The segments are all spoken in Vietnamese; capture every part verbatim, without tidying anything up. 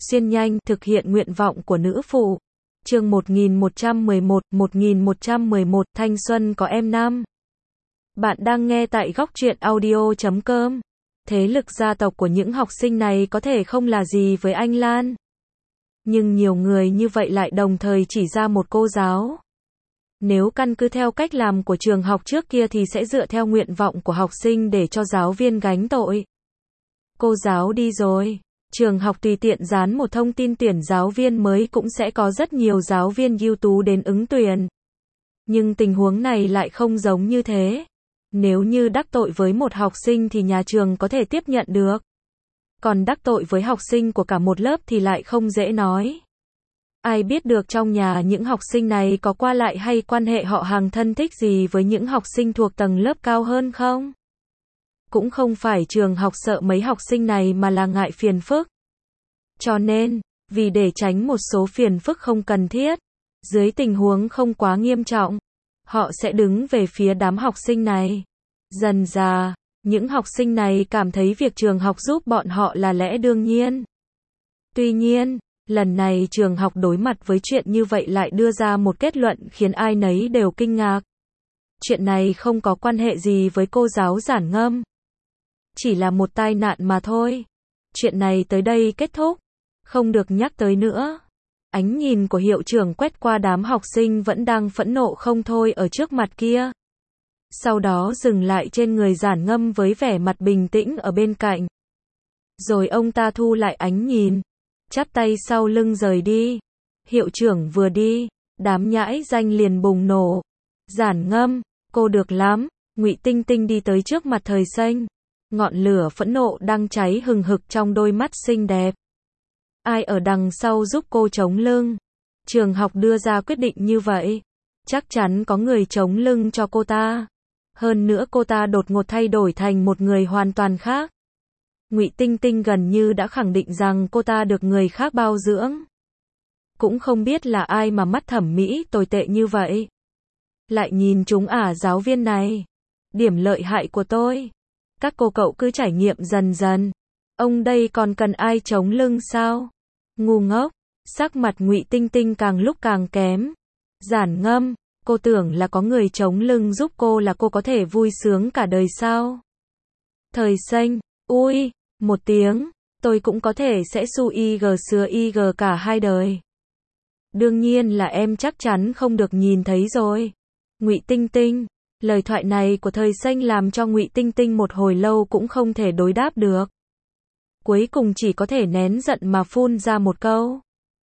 xuyên nhanh, thực hiện nguyện vọng của nữ phụ. Chương một nghìn một trăm mười một, một nghìn một trăm mười một, thanh xuân có em năm. Bạn đang nghe tại góc truyện audio chấm com. Thế lực gia tộc của những học sinh này có thể không là gì với anh Lan. Nhưng nhiều người như vậy lại đồng thời chỉ ra một cô giáo. Nếu căn cứ theo cách làm của trường học trước kia thì sẽ dựa theo nguyện vọng của học sinh để cho giáo viên gánh tội. Cô giáo đi rồi. Trường học tùy tiện dán một thông tin tuyển giáo viên mới cũng sẽ có rất nhiều giáo viên ưu tú đến ứng tuyển. Nhưng tình huống này lại không giống như thế. Nếu như đắc tội với một học sinh thì nhà trường có thể tiếp nhận được. Còn đắc tội với học sinh của cả một lớp thì lại không dễ nói. Ai biết được trong nhà những học sinh này có qua lại hay quan hệ họ hàng thân thích gì với những học sinh thuộc tầng lớp cao hơn không? Cũng không phải trường học sợ mấy học sinh này mà là ngại phiền phức. Cho nên, vì để tránh một số phiền phức không cần thiết, dưới tình huống không quá nghiêm trọng, họ sẽ đứng về phía đám học sinh này. Dần dà, những học sinh này cảm thấy việc trường học giúp bọn họ là lẽ đương nhiên. Tuy nhiên, lần này trường học đối mặt với chuyện như vậy lại đưa ra một kết luận khiến ai nấy đều kinh ngạc. Chuyện này không có quan hệ gì với cô giáo Giản Ngâm. Chỉ là một tai nạn mà thôi. Chuyện này tới đây kết thúc. Không được nhắc tới nữa. Ánh nhìn của hiệu trưởng quét qua đám học sinh vẫn đang phẫn nộ không thôi ở trước mặt kia. Sau đó dừng lại trên người Giản Ngâm với vẻ mặt bình tĩnh ở bên cạnh. Rồi ông ta thu lại ánh nhìn. Chắp tay sau lưng rời đi. Hiệu trưởng vừa đi, đám nhãi danh liền bùng nổ. Giản Ngâm, cô được lắm. Ngụy Tinh Tinh đi tới trước mặt Thời Xanh. Ngọn lửa phẫn nộ đang cháy hừng hực trong đôi mắt xinh đẹp. Ai ở đằng sau giúp cô chống lưng? Trường học đưa ra quyết định như vậy. Chắc chắn có người chống lưng cho cô ta. Hơn nữa cô ta đột ngột thay đổi thành một người hoàn toàn khác. Ngụy Tinh Tinh gần như đã khẳng định rằng cô ta được người khác bao dưỡng. Cũng không biết là ai mà mắt thẩm mỹ tồi tệ như vậy. Lại nhìn chúng ả giáo viên này. Điểm lợi hại của tôi. Các cô cậu cứ trải nghiệm dần dần. Ông đây còn cần ai chống lưng sao? Ngu ngốc. Sắc mặt Ngụy Tinh Tinh càng lúc càng kém. Giản Ngâm, cô tưởng là có người chống lưng giúp cô là cô có thể vui sướng cả đời sao? Thời Xanh, ui, một tiếng, tôi cũng có thể sẽ su y g sứa y g cả hai đời. Đương nhiên là em chắc chắn không được nhìn thấy rồi. Ngụy Tinh Tinh, lời thoại này của Thời Xanh làm cho Ngụy Tinh Tinh một hồi lâu cũng không thể đối đáp được. Cuối cùng chỉ có thể nén giận mà phun ra một câu.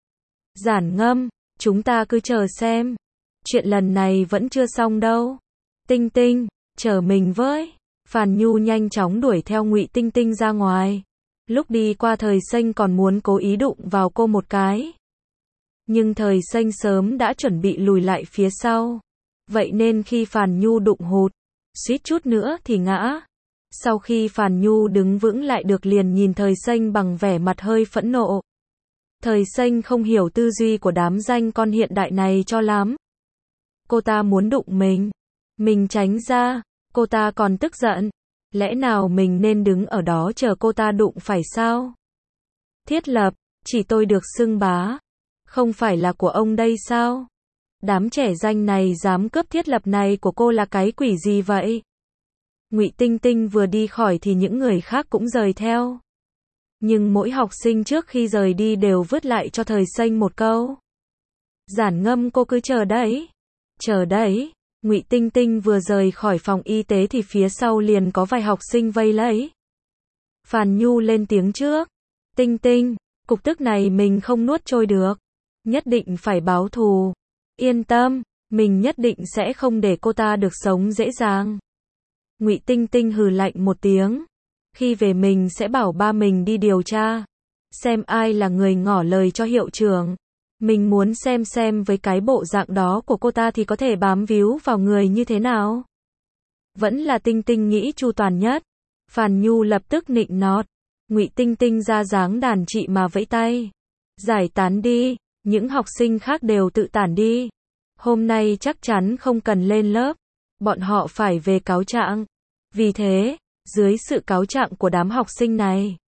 Giản Ngâm, chúng ta cứ chờ xem. Chuyện lần này vẫn chưa xong đâu. Tinh Tinh, chờ mình với. Phàn Nhu nhanh chóng đuổi theo Ngụy Tinh Tinh ra ngoài. Lúc đi qua Thời Xanh còn muốn cố ý đụng vào cô một cái. Nhưng Thời Xanh sớm đã chuẩn bị lùi lại phía sau. Vậy nên khi Phàn Nhu đụng hụt, suýt chút nữa thì ngã. Sau khi Phàn Nhu đứng vững lại được liền nhìn Thời Xanh bằng vẻ mặt hơi phẫn nộ. Thời Xanh không hiểu tư duy của đám danh con hiện đại này cho lắm. Cô ta muốn đụng mình. Mình tránh ra. Cô ta còn tức giận. Lẽ nào mình nên đứng ở đó chờ cô ta đụng phải sao? Thiết Lập, chỉ tôi được xưng bá. Không phải là của ông đây sao? Đám trẻ danh này dám cướp Thiết Lập này của cô là cái quỷ gì vậy? Ngụy Tinh Tinh vừa đi khỏi thì những người khác cũng rời theo. Nhưng mỗi học sinh trước khi rời đi đều vứt lại cho Thời Xanh một câu. Giản Ngâm cô cứ chờ đấy. Chờ đấy. Ngụy Tinh Tinh vừa rời khỏi phòng y tế thì phía sau liền có vài học sinh vây lấy. Phàn Nhu lên tiếng trước. Tinh Tinh, cục tức này mình không nuốt trôi được. Nhất định phải báo thù. Yên tâm, mình nhất định sẽ không để cô ta được sống dễ dàng. Ngụy Tinh Tinh hừ lạnh một tiếng. Khi về mình sẽ bảo ba mình đi điều tra. Xem ai là người ngỏ lời cho hiệu trưởng. Mình muốn xem xem với cái bộ dạng đó của cô ta thì có thể bám víu vào người như thế nào. Vẫn là Tinh Tinh nghĩ chu toàn nhất. Phàn Nhu lập tức nịnh nọt. Ngụy Tinh Tinh ra dáng đàn chị mà vẫy tay. Giải tán đi, những học sinh khác đều tự tản đi. Hôm nay chắc chắn không cần lên lớp. Bọn họ phải về cáo trạng. Vì thế, dưới sự cáo trạng của đám học sinh này,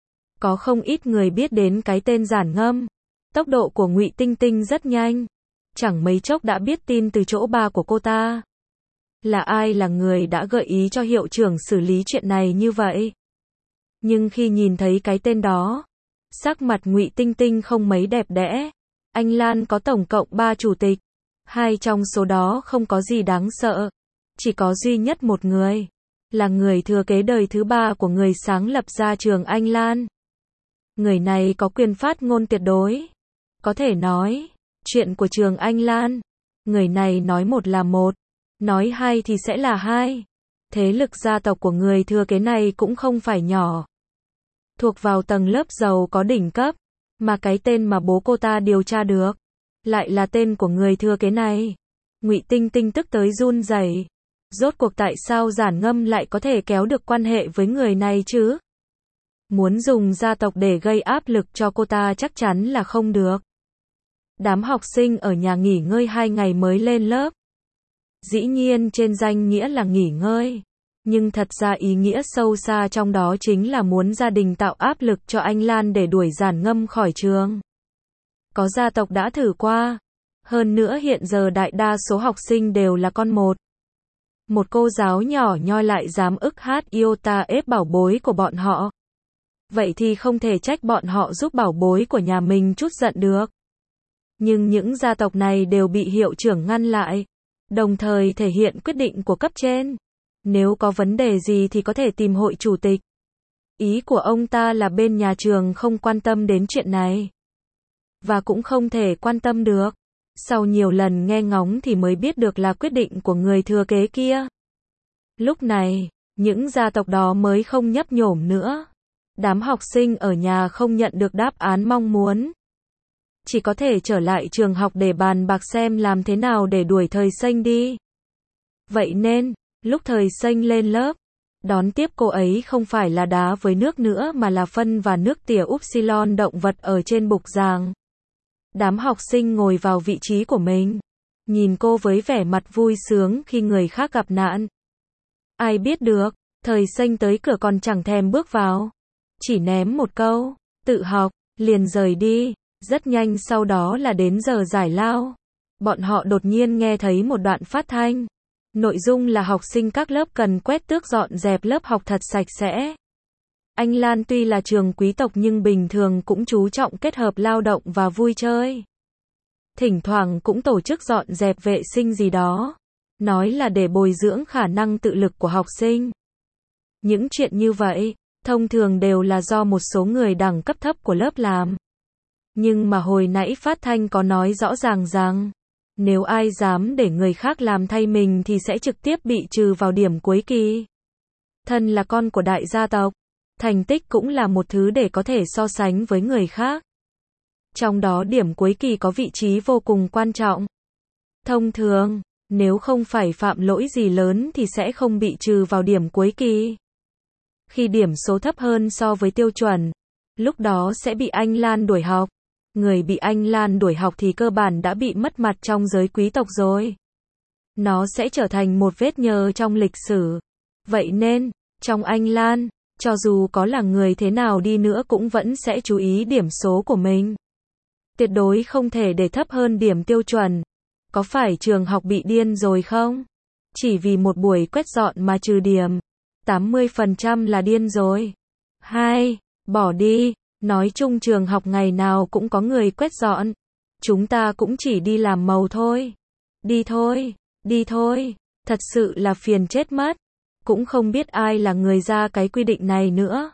Có không ít người biết đến cái tên Giản Ngâm. Tốc độ của Ngụy Tinh Tinh rất nhanh. Chẳng mấy chốc đã biết tin từ chỗ ba của cô ta. Là ai là người đã gợi ý cho hiệu trưởng xử lý chuyện này như vậy? Nhưng khi nhìn thấy cái tên đó, sắc mặt Ngụy Tinh Tinh không mấy đẹp đẽ. Anh Lan có tổng cộng ba chủ tịch. Hai trong số đó không có gì đáng sợ. Chỉ có duy nhất một người. Là người thừa kế đời thứ ba của người sáng lập ra trường Anh Lan. Người này có quyền phát ngôn tuyệt đối. Có thể nói, chuyện của trường Anh Lan. Người này nói một là một. Nói hai thì sẽ là hai. Thế lực gia tộc của người thừa kế này cũng không phải nhỏ. Thuộc vào tầng lớp giàu có đỉnh cấp. Mà cái tên mà bố cô ta điều tra được lại là tên của người thừa kế này. Ngụy Tinh Tinh tức tới run rẩy. Rốt cuộc tại sao Giản Ngâm lại có thể kéo được quan hệ với người này chứ? Muốn dùng gia tộc để gây áp lực cho cô ta chắc chắn là không được. Đám học sinh ở nhà nghỉ ngơi hai ngày mới lên lớp. Dĩ nhiên trên danh nghĩa là nghỉ ngơi. Nhưng thật ra ý nghĩa sâu xa trong đó chính là muốn gia đình tạo áp lực cho anh Lan để đuổi Giản Ngâm khỏi trường. Có gia tộc đã thử qua. Hơn nữa hiện giờ đại đa số học sinh đều là con một. Một cô giáo nhỏ nhoi lại dám ức hát iota ép bảo bối của bọn họ. Vậy thì không thể trách bọn họ giúp bảo bối của nhà mình chút giận được. Nhưng những gia tộc này đều bị hiệu trưởng ngăn lại. Đồng thời thể hiện quyết định của cấp trên. Nếu có vấn đề gì thì có thể tìm hội chủ tịch. Ý của ông ta là bên nhà trường không quan tâm đến chuyện này. Và cũng không thể quan tâm được. Sau nhiều lần nghe ngóng thì mới biết được là quyết định của người thừa kế kia. Lúc này, những gia tộc đó mới không nhấp nhổm nữa. Đám học sinh ở nhà không nhận được đáp án mong muốn. Chỉ có thể trở lại trường học để bàn bạc xem làm thế nào để đuổi Thời Xanh đi. Vậy nên, lúc Thời Xanh lên lớp, đón tiếp cô ấy không phải là đá với nước nữa mà là phân và nước tỉa upsilon động vật ở trên bục giảng. Đám học sinh ngồi vào vị trí của mình, nhìn cô với vẻ mặt vui sướng khi người khác gặp nạn. Ai biết được, Thời Xanh tới cửa còn chẳng thèm bước vào. Chỉ ném một câu, tự học, liền rời đi. Rất nhanh sau đó là đến giờ giải lao. Bọn họ đột nhiên nghe thấy một đoạn phát thanh. Nội dung là học sinh các lớp cần quét tước dọn dẹp lớp học thật sạch sẽ. Anh Lan tuy là trường quý tộc nhưng bình thường cũng chú trọng kết hợp lao động và vui chơi. Thỉnh thoảng cũng tổ chức dọn dẹp vệ sinh gì đó. Nói là để bồi dưỡng khả năng tự lực của học sinh. Những chuyện như vậy, thông thường đều là do một số người đẳng cấp thấp của lớp làm. Nhưng mà hồi nãy phát thanh có nói rõ ràng rằng, nếu ai dám để người khác làm thay mình thì sẽ trực tiếp bị trừ vào điểm cuối kỳ. Thân là con của đại gia tộc, thành tích cũng là một thứ để có thể so sánh với người khác. Trong đó điểm cuối kỳ có vị trí vô cùng quan trọng. Thông thường, nếu không phải phạm lỗi gì lớn thì sẽ không bị trừ vào điểm cuối kỳ. Khi điểm số thấp hơn so với tiêu chuẩn, lúc đó sẽ bị anh Lan đuổi học. Người bị anh Lan đuổi học thì cơ bản đã bị mất mặt trong giới quý tộc rồi. Nó sẽ trở thành một vết nhơ trong lịch sử. Vậy nên, trong anh Lan, cho dù có là người thế nào đi nữa cũng vẫn sẽ chú ý điểm số của mình. Tuyệt đối không thể để thấp hơn điểm tiêu chuẩn. Có phải trường học bị điên rồi không? Chỉ vì một buổi quét dọn mà trừ điểm. tám mươi phần trăm là điên rồi. hai. Bỏ đi. Nói chung trường học ngày nào cũng có người quét dọn. Chúng ta cũng chỉ đi làm màu thôi. Đi thôi, đi thôi. Thật sự là phiền chết mất. Cũng không biết ai là người ra cái quy định này nữa.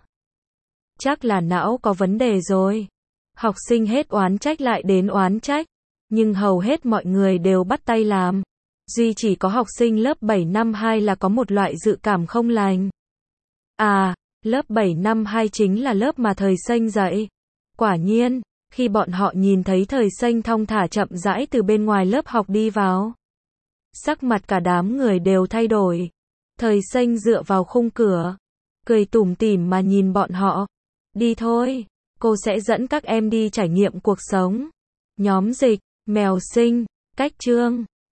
Chắc là não có vấn đề rồi. Học sinh hết oán trách lại đến oán trách. Nhưng hầu hết mọi người đều bắt tay làm. Duy chỉ có học sinh lớp bảy năm hai là có một loại dự cảm không lành. À, lớp bảy năm hai chính là lớp mà Thời Xanh dạy. Quả nhiên, khi bọn họ nhìn thấy Thời Xanh thong thả chậm rãi từ bên ngoài lớp học đi vào, sắc mặt cả đám người đều thay đổi. Thời Xanh dựa vào khung cửa, cười tủm tỉm mà nhìn bọn họ. Đi thôi, cô sẽ dẫn các em đi trải nghiệm cuộc sống. Nhóm dịch, mèo sinh, cách chương.